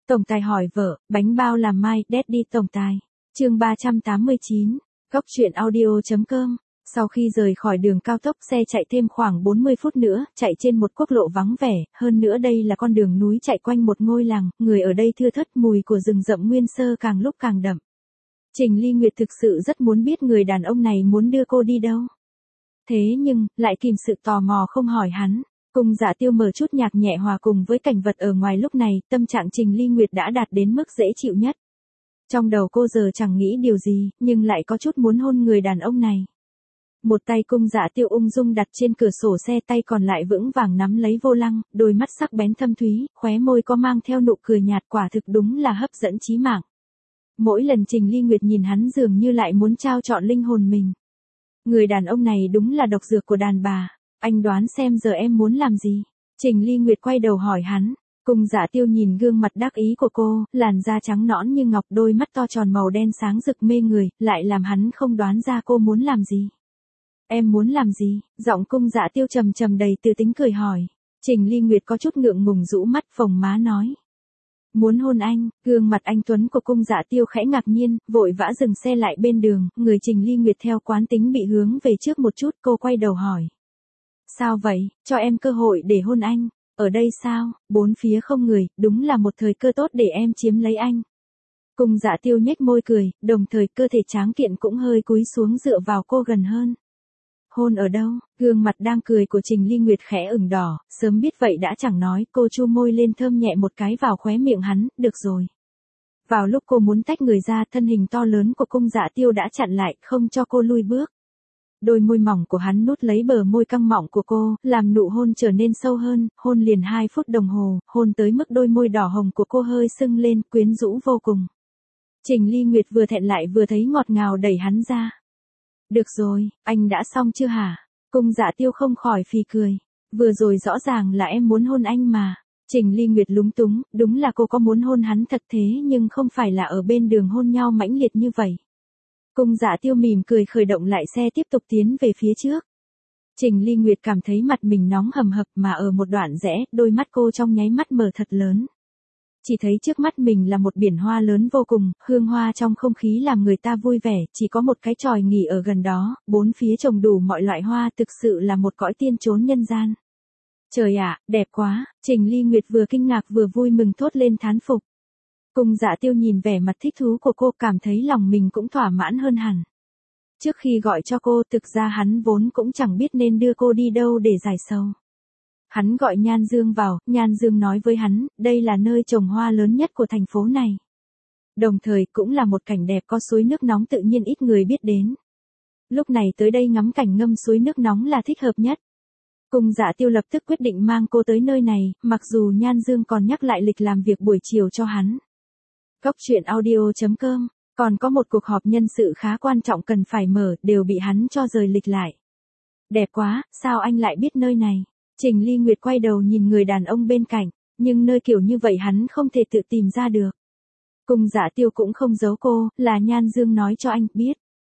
Tổng tài hỏi vợ, bánh bao làm mai, Daddy tổng tài. Chương 389, Góc truyện audio.com. Sau khi rời khỏi đường cao tốc, xe chạy thêm khoảng 40 phút nữa, chạy trên một quốc lộ vắng vẻ, hơn nữa đây là con đường núi chạy quanh một ngôi làng, người ở đây thưa thớt, mùi của rừng rậm nguyên sơ càng lúc càng đậm. Trình Ly Nguyệt thực sự rất muốn biết người đàn ông này muốn đưa cô đi đâu. Thế nhưng, lại kìm sự tò mò không hỏi hắn. Cung Dạ Tiêu mở chút nhạc nhẹ hòa cùng với cảnh vật ở ngoài lúc này, tâm trạng Trình Ly Nguyệt đã đạt đến mức dễ chịu nhất. Trong đầu cô giờ chẳng nghĩ điều gì, nhưng lại có chút muốn hôn người đàn ông này. Một tay Cung Dạ Tiêu ung dung đặt trên cửa sổ xe, tay còn lại vững vàng nắm lấy vô lăng, đôi mắt sắc bén thâm thúy, khóe môi có mang theo nụ cười nhạt, quả thực đúng là hấp dẫn chí mạng. Mỗi lần Trình Ly Nguyệt nhìn hắn dường như lại muốn trao trọn linh hồn mình. Người đàn ông này đúng là độc dược của đàn bà. Anh đoán xem giờ em muốn làm gì? Trình Ly Nguyệt quay đầu hỏi hắn. Cung Dạ Tiêu nhìn gương mặt đắc ý của cô, làn da trắng nõn như ngọc, đôi mắt to tròn màu đen sáng rực mê người, lại làm hắn không đoán ra cô muốn làm gì. Em muốn làm gì? Giọng Cung Dạ Tiêu trầm trầm đầy tự tính cười hỏi. Trình Ly Nguyệt có chút ngượng ngùng rũ mắt phồng má nói. Muốn hôn anh. Gương mặt anh tuấn của Cung Dạ Tiêu khẽ ngạc nhiên, vội vã dừng xe lại bên đường, người Trình Ly Nguyệt theo quán tính bị hướng về trước một chút, cô quay đầu hỏi. Sao vậy, cho em cơ hội để hôn anh. Ở đây sao, bốn phía không người, đúng là một thời cơ tốt để em chiếm lấy anh. Cung Dạ Tiêu nhếch môi cười, đồng thời cơ thể tráng kiện cũng hơi cúi xuống dựa vào cô gần hơn. Hôn ở đâu? Gương mặt đang cười của Trình Ly Nguyệt khẽ ửng đỏ, sớm biết vậy đã chẳng nói, cô chu môi lên thơm nhẹ một cái vào khóe miệng hắn, được rồi. Vào lúc cô muốn tách người ra, thân hình to lớn của Cung Dạ Tiêu đã chặn lại, không cho cô lui bước. Đôi môi mỏng của hắn nút lấy bờ môi căng mọng của cô, làm nụ hôn trở nên sâu hơn, hôn liền 2 phút đồng hồ, hôn tới mức đôi môi đỏ hồng của cô hơi sưng lên, quyến rũ vô cùng. Trình Ly Nguyệt vừa thẹn lại vừa thấy ngọt ngào đẩy hắn ra. Được rồi, anh đã xong chưa hả? Cung Dạ Tiêu không khỏi phì cười. Vừa rồi rõ ràng là em muốn hôn anh mà. Trình Ly Nguyệt lúng túng, đúng là cô có muốn hôn hắn thật thế nhưng không phải là ở bên đường hôn nhau mãnh liệt như vậy. Cung Dạ Tiêu mỉm cười khởi động lại xe tiếp tục tiến về phía trước. Trình Ly Nguyệt cảm thấy mặt mình nóng hầm hập mà ở một đoạn rẽ, đôi mắt cô trong nháy mắt mở thật lớn. Chỉ thấy trước mắt mình là một biển hoa lớn vô cùng, hương hoa trong không khí làm người ta vui vẻ, chỉ có một cái chòi nghỉ ở gần đó, bốn phía trồng đủ mọi loại hoa, thực sự là một cõi tiên trốn nhân gian. Trời ạ, đẹp quá, Trình Ly Nguyệt vừa kinh ngạc vừa vui mừng thốt lên thán phục. Cung Dạ Tiêu nhìn vẻ mặt thích thú của cô cảm thấy lòng mình cũng thỏa mãn hơn hẳn. Trước khi gọi cho cô, thực ra hắn vốn cũng chẳng biết nên đưa cô đi đâu để giải sầu. Hắn gọi Nhan Dương vào, Nhan Dương nói với hắn, đây là nơi trồng hoa lớn nhất của thành phố này. Đồng thời cũng là một cảnh đẹp có suối nước nóng tự nhiên ít người biết đến. Lúc này tới đây ngắm cảnh ngâm suối nước nóng là thích hợp nhất. Cung Dạ Tiêu lập tức quyết định mang cô tới nơi này, mặc dù Nhan Dương còn nhắc lại lịch làm việc buổi chiều cho hắn. Góc truyện audio.com, còn có một cuộc họp nhân sự khá quan trọng cần phải mở, đều bị hắn cho rời lịch lại. Đẹp quá, sao anh lại biết nơi này? Trình Ly Nguyệt quay đầu nhìn người đàn ông bên cạnh, nhưng nơi kiểu như vậy hắn không thể tự tìm ra được. Cung Dạ Tiêu cũng không giấu cô, là Nhan Dương nói cho anh biết.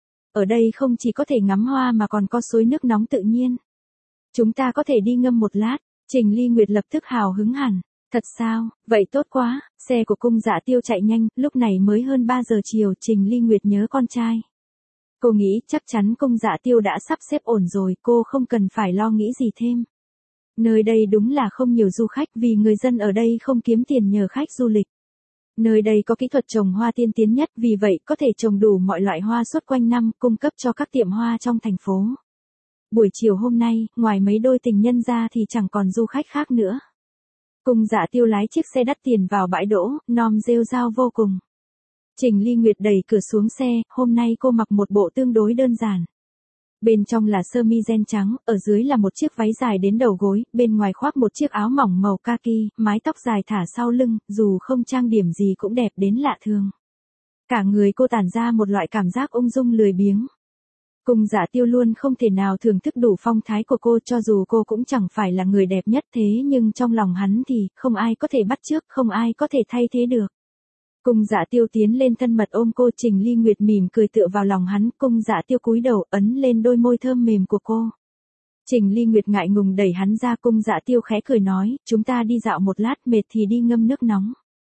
Ở đây không chỉ có thể ngắm hoa mà còn có suối nước nóng tự nhiên. Chúng ta có thể đi ngâm một lát. Trình Ly Nguyệt lập tức hào hứng hẳn. Thật sao, vậy tốt quá. Xe của Cung Dạ Tiêu chạy nhanh, lúc này mới hơn 3 giờ chiều, Trình Ly Nguyệt nhớ con trai. Cô nghĩ chắc chắn Cung Dạ Tiêu đã sắp xếp ổn rồi, cô không cần phải lo nghĩ gì thêm. Nơi đây đúng là không nhiều du khách vì người dân ở đây không kiếm tiền nhờ khách du lịch. Nơi đây có kỹ thuật trồng hoa tiên tiến nhất, vì vậy có thể trồng đủ mọi loại hoa suốt quanh năm, cung cấp cho các tiệm hoa trong thành phố. Buổi chiều hôm nay, ngoài mấy đôi tình nhân ra thì chẳng còn du khách khác nữa. Cung Dạ Tiêu lái chiếc xe đắt tiền vào bãi đỗ, nom rêu rao vô cùng. Trình Ly Nguyệt đẩy cửa xuống xe, hôm nay cô mặc một bộ tương đối đơn giản. Bên trong là sơ mi ren trắng, ở dưới là một chiếc váy dài đến đầu gối, bên ngoài khoác một chiếc áo mỏng màu kaki, mái tóc dài thả sau lưng, dù không trang điểm gì cũng đẹp đến lạ thường. Cả người cô tản ra một loại cảm giác ung dung lười biếng. Cung Dạ Tiêu luôn không thể nào thưởng thức đủ phong thái của cô, cho dù cô cũng chẳng phải là người đẹp nhất, thế nhưng trong lòng hắn thì không ai có thể bắt chước, không ai có thể thay thế được. Cung Dạ Tiêu tiến lên thân mật ôm cô, Trình Ly Nguyệt mỉm cười tựa vào lòng hắn, Cung Dạ Tiêu cúi đầu ấn lên đôi môi thơm mềm của cô. Trình Ly Nguyệt ngại ngùng đẩy hắn ra, Cung Dạ Tiêu khẽ cười nói, chúng ta đi dạo một lát, mệt thì đi ngâm nước nóng.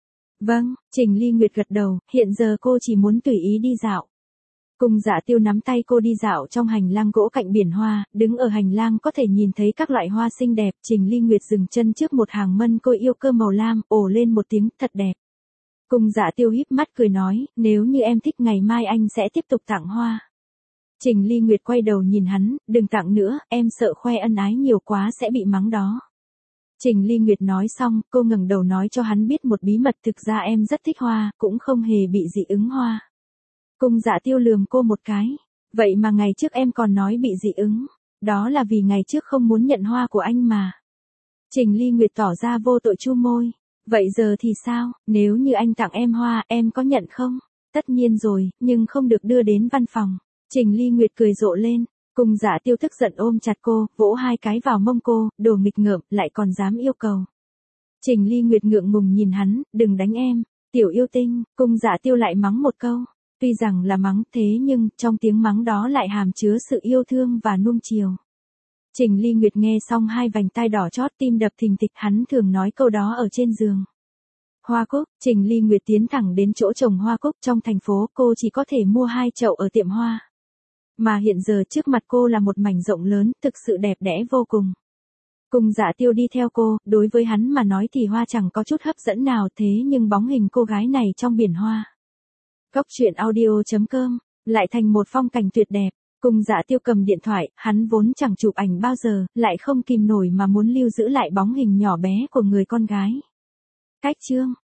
Vâng, Trình Ly Nguyệt gật đầu, hiện giờ cô chỉ muốn tùy ý đi dạo. Cung Dạ Tiêu nắm tay cô đi dạo trong hành lang gỗ cạnh biển hoa, đứng ở hành lang có thể nhìn thấy các loại hoa xinh đẹp. Trình Ly Nguyệt dừng chân trước một hàng mân côi yêu cơ màu lam, ồ lên một tiếng, thật đẹp. Cung Dạ Tiêu híp mắt cười nói, nếu như em thích ngày mai anh sẽ tiếp tục tặng hoa. Trình Ly Nguyệt quay đầu nhìn hắn, đừng tặng nữa, em sợ khoe ân ái nhiều quá sẽ bị mắng đó. Trình Ly Nguyệt nói xong, cô ngẩng đầu nói cho hắn biết một bí mật, thực ra em rất thích hoa, cũng không hề bị dị ứng hoa. Cung Dạ Tiêu lườm cô một cái, vậy mà ngày trước em còn nói bị dị ứng, đó là vì ngày trước không muốn nhận hoa của anh mà. Trình Ly Nguyệt tỏ ra vô tội chu môi, vậy giờ thì sao, nếu như anh tặng em hoa, em có nhận không? Tất nhiên rồi, nhưng không được đưa đến văn phòng. Trình Ly Nguyệt cười rộ lên, Cung Dạ Tiêu tức giận ôm chặt cô, vỗ hai cái vào mông cô, đồ nghịch ngợm, lại còn dám yêu cầu. Trình Ly Nguyệt ngượng ngùng nhìn hắn, đừng đánh em, tiểu yêu tinh. Cung Dạ Tiêu lại mắng một câu, tuy rằng là mắng thế nhưng trong tiếng mắng đó lại hàm chứa sự yêu thương và nuông chiều. Trình Ly Nguyệt nghe xong hai vành tai đỏ chót, tim đập thình thịch, hắn thường nói câu đó ở trên giường. Hoa cúc, Trình Ly Nguyệt tiến thẳng đến chỗ trồng hoa cúc trong thành phố, cô chỉ có thể mua 2 chậu ở tiệm hoa. Mà hiện giờ trước mặt cô là một mảnh rộng lớn, thực sự đẹp đẽ vô cùng. Cung Dạ Tiêu đi theo cô, đối với hắn mà nói thì hoa chẳng có chút hấp dẫn nào, thế nhưng bóng hình cô gái này trong biển hoa. Cốc truyện audio.com, lại thành một phong cảnh tuyệt đẹp. Cung Dạ Tiêu cầm điện thoại, hắn vốn chẳng chụp ảnh bao giờ, lại không kìm nổi mà muốn lưu giữ lại bóng hình nhỏ bé của người con gái. Cách chương